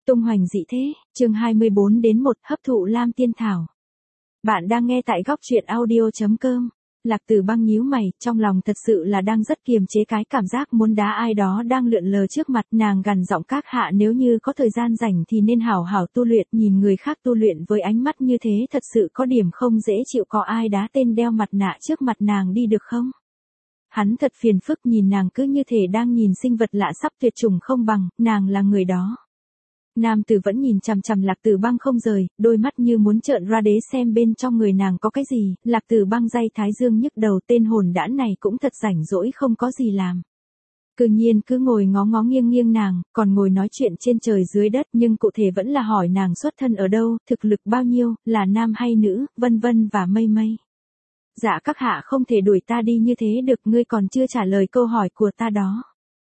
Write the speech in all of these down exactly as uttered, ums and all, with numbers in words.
Tung hoành dị thế, chương hai mươi bốn đến một, hấp thụ Lam Tiên Thảo. Bạn đang nghe tại góc truyện audio.com. Lạc Tử Băng nhíu mày, trong lòng thật sự là đang rất kiềm chế cái cảm giác muốn đá ai đó đang lượn lờ trước mặt. Nàng gằn giọng các hạ, nếu như có thời gian rảnh thì nên hảo hảo tu luyện. Nhìn người khác tu luyện với ánh mắt như thế thật sự có điểm không dễ chịu. Có ai đá tên đeo mặt nạ trước mặt nàng đi được không? Hắn thật phiền phức, nhìn nàng cứ như thể đang nhìn sinh vật lạ sắp tuyệt chủng không bằng, nàng là người đó. Nam tử vẫn nhìn chằm chằm Lạc Tử Băng không rời, đôi mắt như muốn trợn ra đế xem bên trong người nàng có cái gì. Lạc Tử Băng day thái dương nhức đầu, tên hồn đản này cũng thật rảnh rỗi không có gì làm. Cứ nhiên cứ ngồi ngó ngó nghiêng nghiêng nàng, còn ngồi nói chuyện trên trời dưới đất, nhưng cụ thể vẫn là hỏi nàng xuất thân ở đâu, thực lực bao nhiêu, là nam hay nữ, vân vân và mây mây. Dạ các hạ không thể đuổi ta đi như thế được, ngươi còn chưa trả lời câu hỏi của ta đó.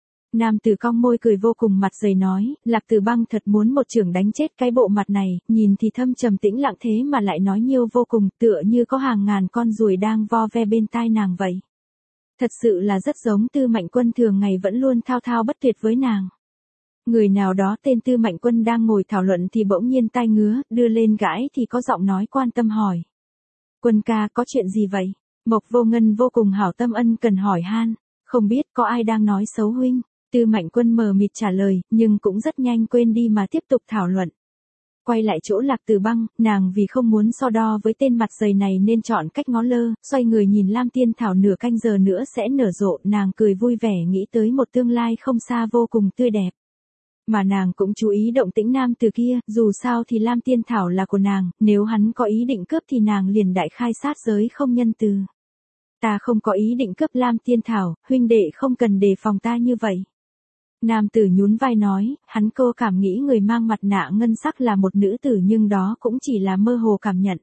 Nam tử cong môi cười vô cùng mặt dày nói, Lạc Tử Băng thật muốn một chưởng đánh chết cái bộ mặt này, nhìn thì thâm trầm tĩnh lặng thế mà lại nói nhiều vô cùng, tựa như có hàng ngàn con ruồi đang vo ve bên tai nàng vậy. Thật sự là rất giống Tư Mạnh Quân thường ngày vẫn luôn thao thao bất tuyệt với nàng. Người nào đó tên Tư Mạnh Quân đang ngồi thảo luận thì bỗng nhiên tai ngứa, đưa lên gãi thì có giọng nói quan tâm hỏi. Quân ca, có chuyện gì vậy? Mộc Vô Ngân vô cùng hảo tâm ân cần hỏi han, không biết có ai đang nói xấu huynh. Tư Mạnh Quân mờ mịt trả lời, nhưng cũng rất nhanh quên đi mà tiếp tục thảo luận. Quay lại chỗ Lạc Tử Băng, nàng vì không muốn so đo với tên mặt dày này nên chọn cách ngó lơ, xoay người nhìn Lam Tiên Thảo nửa canh giờ nữa sẽ nở rộ, nàng cười vui vẻ nghĩ tới một tương lai không xa vô cùng tươi đẹp. Mà nàng cũng chú ý động tĩnh nam từ kia, dù sao thì Lam Tiên Thảo là của nàng, nếu hắn có ý định cướp thì nàng liền đại khai sát giới không nhân từ. Ta không có ý định cướp Lam Tiên Thảo, huynh đệ không cần đề phòng ta như vậy. Nam tử nhún vai nói, hắn cô cảm nghĩ người mang mặt nạ ngân sắc là một nữ tử nhưng đó cũng chỉ là mơ hồ cảm nhận.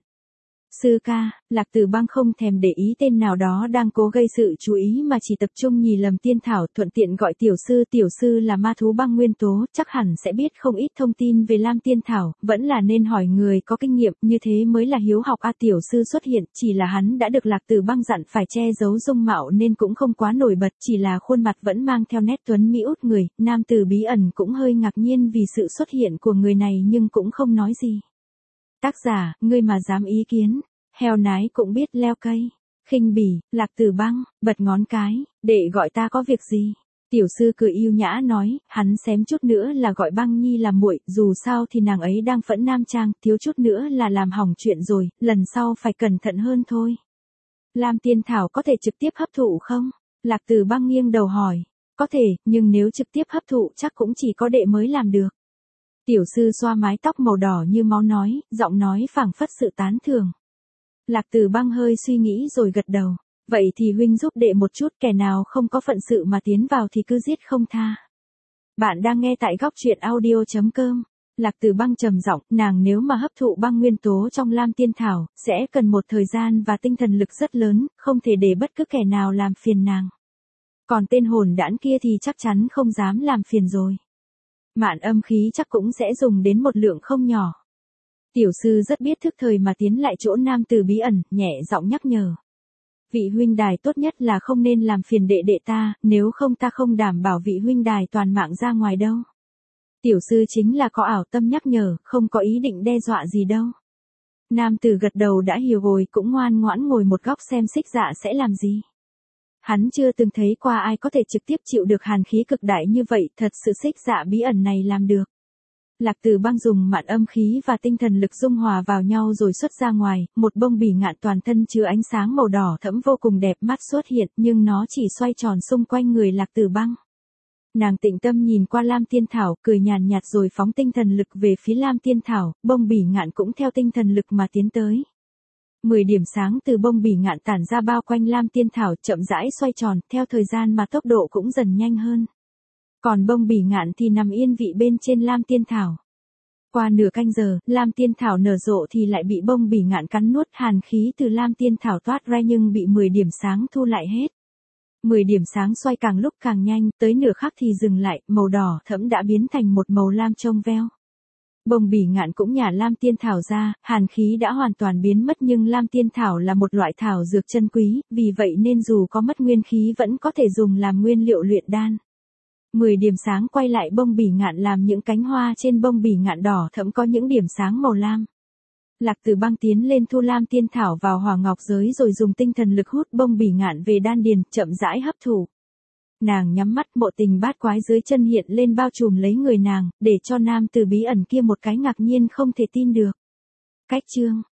Sư ca, Lạc Tử Băng không thèm để ý tên nào đó đang cố gây sự chú ý mà chỉ tập trung nhìn Lầm Tiên Thảo, thuận tiện gọi tiểu sư. Tiểu sư là ma thú băng nguyên tố, chắc hẳn sẽ biết không ít thông tin về Lam Tiên Thảo, vẫn là nên hỏi người có kinh nghiệm, như thế mới là hiếu học. A tiểu sư xuất hiện, chỉ là hắn đã được Lạc Tử Băng dặn phải che giấu dung mạo nên cũng không quá nổi bật, chỉ là khuôn mặt vẫn mang theo nét tuấn mỹ út người. Nam tử bí ẩn cũng hơi ngạc nhiên vì sự xuất hiện của người này nhưng cũng không nói gì. Tác giả, ngươi mà dám ý kiến, heo nái cũng biết leo cây. Khinh bỉ, Lạc Tử Băng, bật ngón cái, đệ gọi ta có việc gì? Tiểu sư cười yêu nhã nói, hắn xém chút nữa là gọi Băng Nhi là muội, dù sao thì nàng ấy đang phẫn nam trang, thiếu chút nữa là làm hỏng chuyện rồi, lần sau phải cẩn thận hơn thôi. Lam Tiên Thảo có thể trực tiếp hấp thụ không? Lạc Tử Băng nghiêng đầu hỏi, có thể, nhưng nếu trực tiếp hấp thụ chắc cũng chỉ có đệ mới làm được. Tiểu sư xoa mái tóc màu đỏ như máu nói, giọng nói phảng phất sự tán thưởng. Lạc Tử Băng hơi suy nghĩ rồi gật đầu. Vậy thì huynh giúp đệ một chút, kẻ nào không có phận sự mà tiến vào thì cứ giết không tha. Bạn đang nghe tại góc truyện audio.com. Lạc Tử Băng trầm giọng, nàng nếu mà hấp thụ băng nguyên tố trong Lam Tiên Thảo, sẽ cần một thời gian và tinh thần lực rất lớn, không thể để bất cứ kẻ nào làm phiền nàng. Còn tên hồn đản kia thì chắc chắn không dám làm phiền rồi. Mạn âm khí chắc cũng sẽ dùng đến một lượng không nhỏ. Tiểu sư rất biết thức thời mà tiến lại chỗ nam tử bí ẩn, nhẹ giọng nhắc nhở. Vị huynh đài tốt nhất là không nên làm phiền đệ đệ ta, nếu không ta không đảm bảo vị huynh đài toàn mạng ra ngoài đâu. Tiểu sư chính là có ảo tâm nhắc nhở, không có ý định đe dọa gì đâu. Nam tử gật đầu đã hiểu rồi, cũng ngoan ngoãn ngồi một góc xem Xích Dạ sẽ làm gì. Hắn chưa từng thấy qua ai có thể trực tiếp chịu được hàn khí cực đại như vậy, thật sự Xích Dạ bí ẩn này làm được. Lạc Tử Băng dùng mạn âm khí và tinh thần lực dung hòa vào nhau rồi xuất ra ngoài, một bông bỉ ngạn toàn thân chứa ánh sáng màu đỏ thẫm vô cùng đẹp mắt xuất hiện, nhưng nó chỉ xoay tròn xung quanh người Lạc Tử Băng. Nàng tĩnh tâm nhìn qua Lam Tiên Thảo, cười nhàn nhạt rồi phóng tinh thần lực về phía Lam Tiên Thảo, bông bỉ ngạn cũng theo tinh thần lực mà tiến tới. Mười điểm sáng từ bông bỉ ngạn tản ra bao quanh Lam Tiên Thảo, chậm rãi xoay tròn, theo thời gian mà tốc độ cũng dần nhanh hơn. Còn bông bỉ ngạn thì nằm yên vị bên trên Lam Tiên Thảo. Qua nửa canh giờ, Lam Tiên Thảo nở rộ thì lại bị bông bỉ ngạn cắn nuốt, hàn khí từ Lam Tiên Thảo toát ra nhưng bị mười điểm sáng thu lại hết. mười điểm sáng xoay càng lúc càng nhanh, tới nửa khắc thì dừng lại, màu đỏ thẫm đã biến thành một màu lam trong veo. Bông bỉ ngạn cũng nhả Lam Tiên Thảo ra, hàn khí đã hoàn toàn biến mất nhưng Lam Tiên Thảo là một loại thảo dược chân quý, vì vậy nên dù có mất nguyên khí vẫn có thể dùng làm nguyên liệu luyện đan. mười điểm sáng quay lại bông bỉ ngạn làm những cánh hoa trên bông bỉ ngạn đỏ thẫm có những điểm sáng màu lam. Lạc Tử Băng tiến lên thu lam tiên thảo vào hỏa ngọc giới rồi dùng tinh thần lực hút bông bỉ ngạn về đan điền, chậm rãi hấp thụ. Nàng nhắm mắt, bộ tình bát quái dưới chân hiện lên bao trùm lấy người nàng, để cho nam tử bí ẩn kia một cái ngạc nhiên không thể tin được. Cách chương